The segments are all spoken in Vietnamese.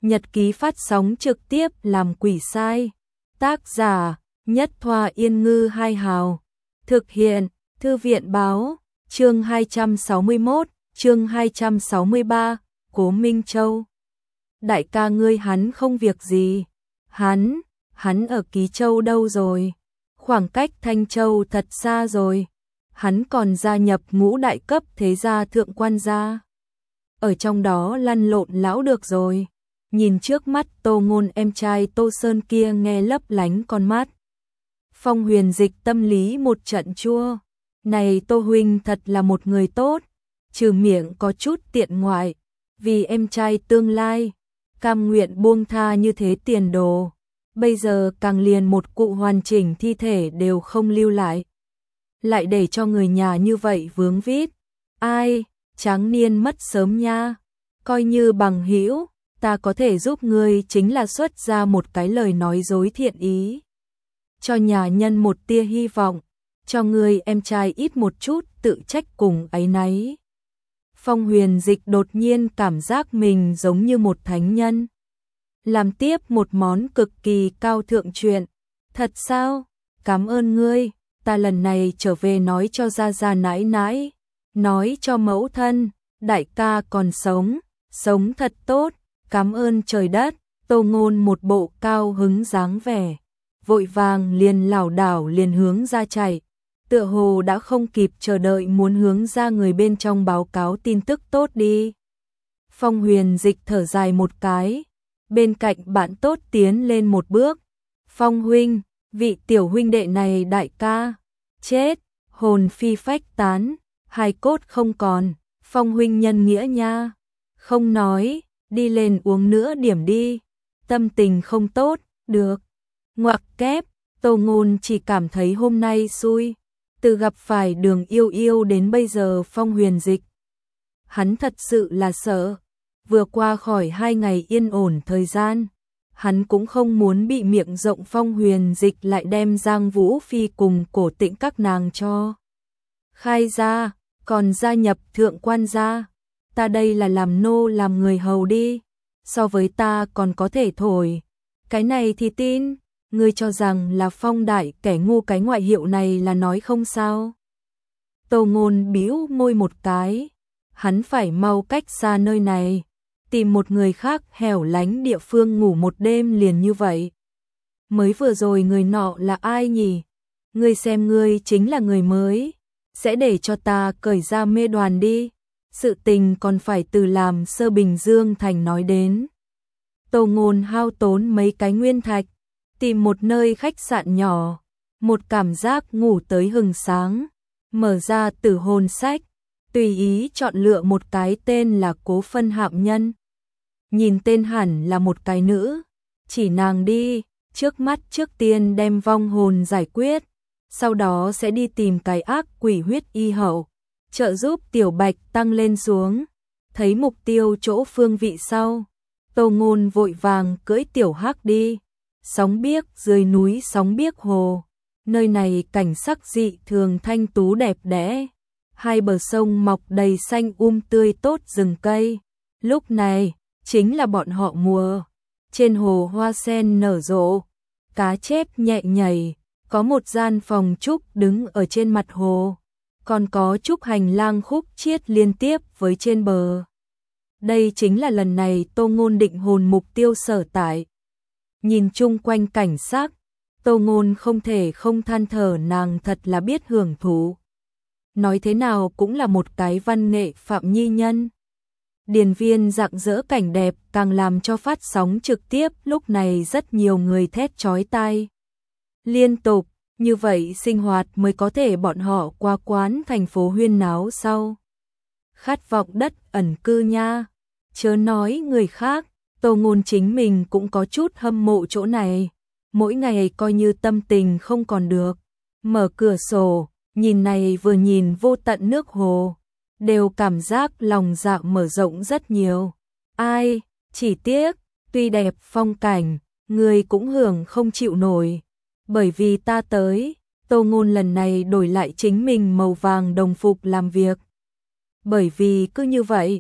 Nhật ký phát sóng trực tiếp làm quỷ sai. Tác giả Nhất Thoa Yên Ngư Hai Hào. Thực hiện Thư viện Báo. Chương 261, chương 263, Cố Minh Châu. Đại ca ngươi hắn không việc gì. Hắn ở Ký Châu đâu rồi? Khoảng cách Thanh Châu thật xa rồi. Hắn còn gia nhập ngũ đại cấp thế gia thượng quan gia. Ở trong đó lăn lộn lão được rồi. Nhìn trước mắt Tô Ngôn em trai Tô Sơn kia nghe lấp lánh con mắt. Phong Huyền Dịch tâm lý một trận chua. Này Tô huynh thật là một người tốt, trừ miệng có chút tiện ngoại, vì em trai tương lai, cam nguyện buông tha như thế tiền đồ. Bây giờ càng liền một cụ hoàn chỉnh thi thể đều không lưu lại. Lại để cho người nhà như vậy vướng vít. Ai, tráng niên mất sớm nha. Coi như bằng hữu, ta có thể giúp ngươi chính là xuất ra một cái lời nói dối thiện ý. Cho nhà nhân một tia hy vọng, cho ngươi em trai ít một chút tự trách cùng áy náy. Phong Huyền Dịch đột nhiên cảm giác mình giống như một thánh nhân. Làm tiếp một món cực kỳ cao thượng chuyện. Thật sao? Cảm ơn ngươi, ta lần này trở về nói cho gia nãi nãi, nói cho mẫu thân, đại ca còn sống thật tốt, cảm ơn trời đất. Tô Ngôn một bộ cao hứng dáng vẻ, vội vàng liền lảo đảo liền hướng ra chạy, tựa hồ đã không kịp chờ đợi muốn hướng ra người bên trong báo cáo tin tức tốt đi. Phong Huyền Dịch thở dài một cái, bên cạnh bạn tốt tiến lên một bước. Phong huynh, vị tiểu huynh đệ này đại ca chết, hồn phi phách tán, hài cốt không còn. Phong huynh nhân nghĩa nha. Không nói, đi lên uống nữa điểm đi, tâm tình không tốt. Được. Ngoặc kép, Tô Ngôn chỉ cảm thấy hôm nay xui, từ gặp phải Đường Yêu Yêu đến bây giờ Phong Huyền Dịch. Hắn thật sự là sợ, vừa qua khỏi 2 ngày yên ổn thời gian, hắn cũng không muốn bị miệng rộng Phong Huyền Dịch lại đem Giang Vũ Phi cùng Cổ Tĩnh các nàng cho khai ra, còn gia nhập thượng quan gia. Ta đây là làm nô làm người hầu đi, so với ta còn có thể thổi. Cái này thì tin, ngươi cho rằng là Phong đại kẻ ngu cái ngoại hiệu này là nói không sao. Tô Ngôn bĩu môi một cái, hắn phải mau cách xa nơi này, tìm một người khác hẻo lánh địa phương ngủ một đêm liền như vậy. Mới vừa rồi người nọ là ai nhỉ? Ngươi xem ngươi chính là người mới, sẽ để cho ta cởi ra mê đoàn đi. Sự tình còn phải từ làm Sơ Bình Dương Thành nói đến. Tô Ngôn hao tốn mấy cái nguyên thạch, tìm một nơi khách sạn nhỏ, một cảm giác ngủ tới hừng sáng, mở ra Tử Hồn sách, tùy ý chọn lựa một cái tên là Cố Phân Hạm Nhân. Nhìn tên hẳn là một cái nữ, chỉ nàng đi, trước mắt trước tiên đem vong hồn giải quyết, sau đó sẽ đi tìm cái ác quỷ huyết y hậu, trợ giúp Tiểu Bạch tăng lên xuống. Thấy mục tiêu chỗ phương vị sau, Tô Ngôn vội vàng cưỡi Tiểu Hắc đi. Sóng biếc dưới núi sóng biếc hồ, nơi này cảnh sắc dị thường thanh tú đẹp đẽ, hai bờ sông mọc đầy xanh tươi tốt rừng cây. Lúc này chính là bọn họ mùa, trên hồ hoa sen nở rộ, cá chép nhẹ nhảy, có một gian phòng trúc đứng ở trên mặt hồ, còn có trúc hành lang khúc chiết liên tiếp với trên bờ. Đây chính là lần này Tô Ngôn định hồn mục tiêu sở tại. Nhìn chung quanh cảnh sắc, Tô Ngôn không thể không than thở nàng thật là biết hưởng thụ. Nói thế nào cũng là một cái văn nghệ phạm nhi nhân. Điền viên rạng rỡ cảnh đẹp càng làm cho phát sóng trực tiếp lúc này rất nhiều người thét chói tai. Liên tục, như vậy sinh hoạt mới có thể bọn họ qua quán thành phố huyên náo sau. Khát vọng đất ẩn cư nha, chớ nói người khác. Tô Ngôn chính mình cũng có chút hâm mộ chỗ này, mỗi ngày coi như tâm tình không còn được, mở cửa sổ, nhìn này vừa nhìn vô tận nước hồ, đều cảm giác lòng dạ mở rộng rất nhiều. Ai, chỉ tiếc, tuy đẹp phong cảnh, người cũng hưởng không chịu nổi, bởi vì ta tới. Tô Ngôn lần này đổi lại chính mình màu vàng đồng phục làm việc. Bởi vì cứ như vậy,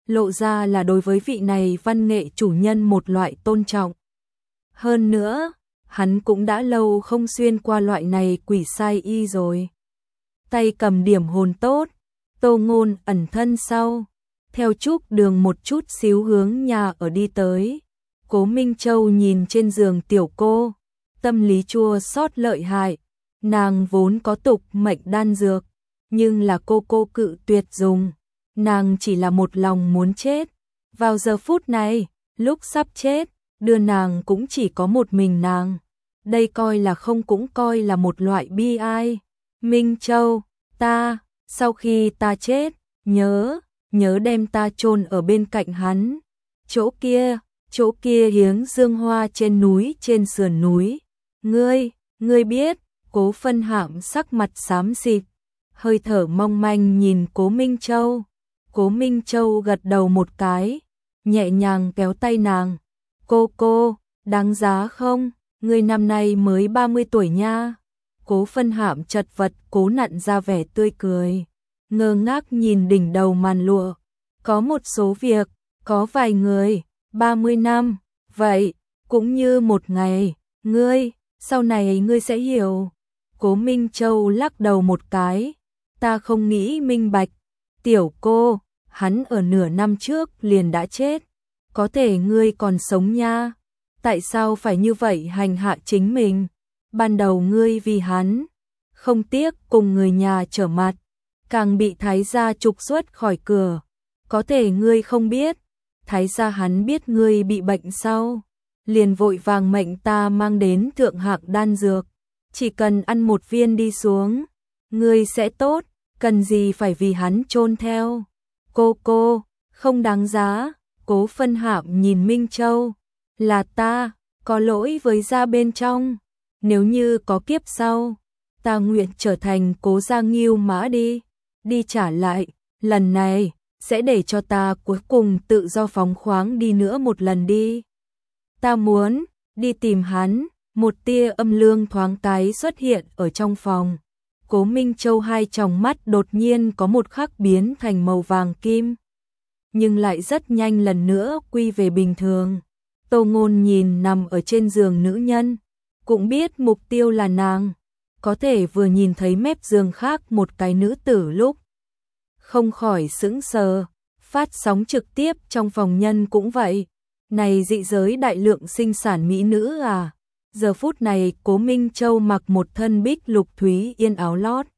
lộ ra là đối với vị này văn nghệ chủ nhân một loại tôn trọng. Hơn nữa, hắn cũng đã lâu không xuyên qua loại này quỷ sai y rồi. Tay cầm điểm hồn tốt, Tô Ngôn ẩn thân sau, theo Trúc Đường một chút xíu hướng nhà ở đi tới. Cố Minh Châu nhìn trên giường tiểu cô, tâm lý chua xót lợi hại, nàng vốn có tục mệnh đan dược, nhưng là cô cự tuyệt dùng, nàng chỉ là một lòng muốn chết. Vào giờ phút này, lúc sắp chết, đưa nàng cũng chỉ có một mình nàng. Đây coi là không cũng coi là một loại bi ai. Minh Châu, sau khi ta chết, nhớ đem ta chôn ở bên cạnh hắn. Chỗ kia hiếng dương hoa trên núi, trên sườn núi. Ngươi biết. Cố Phân Hạm sắc mặt xám xịt, hơi thở mong manh nhìn Cố Minh Châu. Cố Minh Châu gật đầu một cái, nhẹ nhàng kéo tay nàng. Cô, đáng giá không? Ngươi năm nay mới 30 tuổi nha. Cố Phân Hạm chật vật cố nặn ra vẻ tươi cười, ngơ ngác nhìn đỉnh đầu màn lụa. Có một số việc, có vài người, 30 năm, vậy, cũng như một ngày, sau này ngươi sẽ hiểu. Cố Minh Châu lắc đầu một cái, ta không nghĩ minh bạch. Tiểu cô, hắn ở nửa năm trước liền đã chết, có thể ngươi còn sống nha. Tại sao phải như vậy hành hạ chính mình? Ban đầu ngươi vì hắn, không tiếc cùng người nhà trở mặt, càng bị thái gia trục xuất khỏi cửa. Có thể ngươi không biết, thái gia hắn biết ngươi bị bệnh sau, liền vội vàng mệnh ta mang đến thượng hạng đan dược. Chỉ cần ăn một viên đi xuống, ngươi sẽ tốt, cần gì phải vì hắn chôn theo. Cô, không đáng giá. Cố Phân Hạm nhìn Minh Châu, là ta, có lỗi với gia bên trong. Nếu như có kiếp sau, ta nguyện trở thành Cố gia Ngưu Mã đi trả lại. Lần này, sẽ để cho ta cuối cùng tự do phóng khoáng đi nữa một lần đi. Ta muốn đi tìm hắn. Một tia âm lương thoáng cái xuất hiện ở trong phòng. Cố Minh Châu hai tròng mắt đột nhiên có một khắc biến thành màu vàng kim, nhưng lại rất nhanh lần nữa quy về bình thường. Tô Ngôn nhìn nằm ở trên giường nữ nhân, cũng biết mục tiêu là nàng, có thể vừa nhìn thấy mép giường khác một cái nữ tử lúc, không khỏi sững sờ. Phát sóng trực tiếp trong phòng nhân cũng vậy, này dị giới đại lượng sinh sản mỹ nữ à. Giờ phút này Cố Minh Châu mặc một thân bích lục thúy yên áo lót,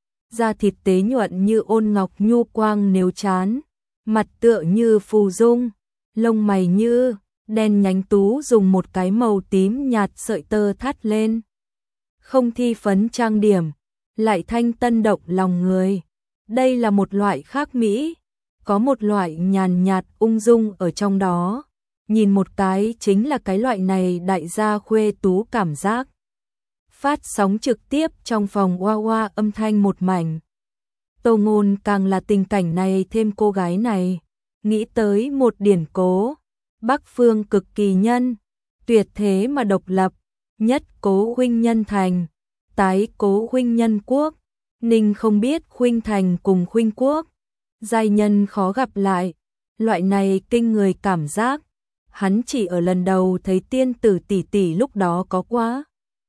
da thịt tế nhuận như ôn ngọc nhu quang nếu chán, mặt tựa như phù dung, lông mày như đen nhánh tú dùng một cái màu tím nhạt sợi tơ thắt lên. Không thi phấn trang điểm, lại thanh tân động lòng người. Đây là một loại khác mỹ, có một loại nhàn nhạt ung dung ở trong đó. Nhìn một cái chính là cái loại này đại gia khuê tú cảm giác. Phát sóng trực tiếp trong phòng oa oa âm thanh một mảnh. Tô Ngôn càng là tình cảnh này thêm cô gái này, nghĩ tới một điển cố. Bắc phương cực kỳ nhân, tuyệt thế mà độc lập, nhất cố huynh nhân thành, tái cố huynh nhân quốc. Ninh không biết huynh thành cùng huynh quốc, giai nhân khó gặp lại. Loại này kinh người cảm giác, hắn chỉ ở lần đầu thấy tiên tử tỷ tỷ lúc đó có quá.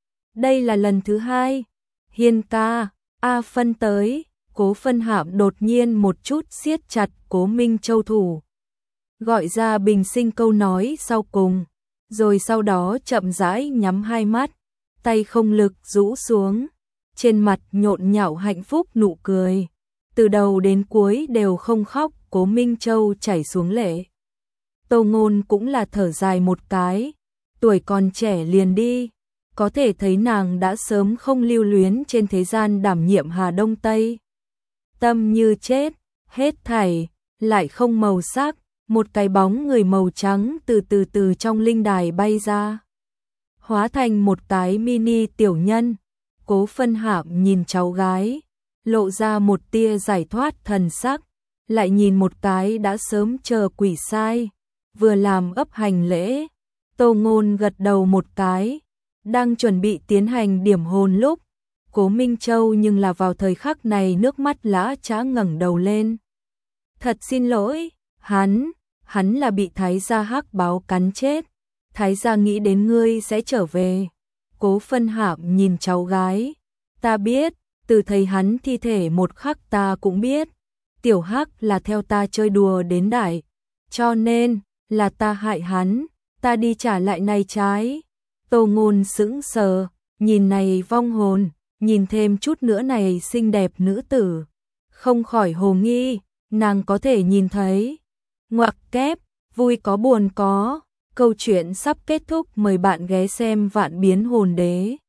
Đây là lần thứ hai. Hiên ca, A Phân tới. Cố Phân Hạm đột nhiên một chút siết chặt Cố Minh Châu thủ, gọi ra bình sinh câu nói sau cùng, rồi sau đó chậm rãi nhắm hai mắt, tay không lực rũ xuống, trên mặt nhộn nhạo hạnh phúc nụ cười. Từ đầu đến cuối đều không khóc, Cố Minh Châu chảy xuống lệ. Tô Ngôn cũng là thở dài một cái, tuổi còn trẻ liền đi, có thể thấy nàng đã sớm không lưu luyến trên thế gian đảm nhiệm Hà Đông Tây. Tâm như chết, hết thảy, lại không màu sắc, một cái bóng người màu trắng từ trong linh đài bay ra, hóa thành một cái mini tiểu nhân. Cố Phân Hạm nhìn cháu gái, lộ ra một tia giải thoát thần sắc, lại nhìn một cái đã sớm chờ quỷ sai, vừa làm ấp hành lễ. Tô Ngôn gật đầu một cái, đang chuẩn bị tiến hành điểm hồn lúc, Cố Minh Châu nhưng là vào thời khắc này nước mắt lã chã ngẩng đầu lên. Thật xin lỗi, Hắn là bị Thái gia hắc báo cắn chết. Thái gia nghĩ đến ngươi sẽ trở về. Cố Phân Hạm nhìn cháu gái. Ta biết, từ thấy hắn thi thể một khắc ta cũng biết. Tiểu Hắc là theo ta chơi đùa đến đại. Cho nên, là ta hại hắn. Ta đi trả lại này trái. Tô Ngôn sững sờ, nhìn này vong hồn, nhìn thêm chút nữa này xinh đẹp nữ tử. Không khỏi hồ nghi, nàng có thể nhìn thấy. Ngoặc kép, vui có buồn có. Câu chuyện sắp kết thúc, mời bạn ghé xem Vạn Biến Hồn Đế.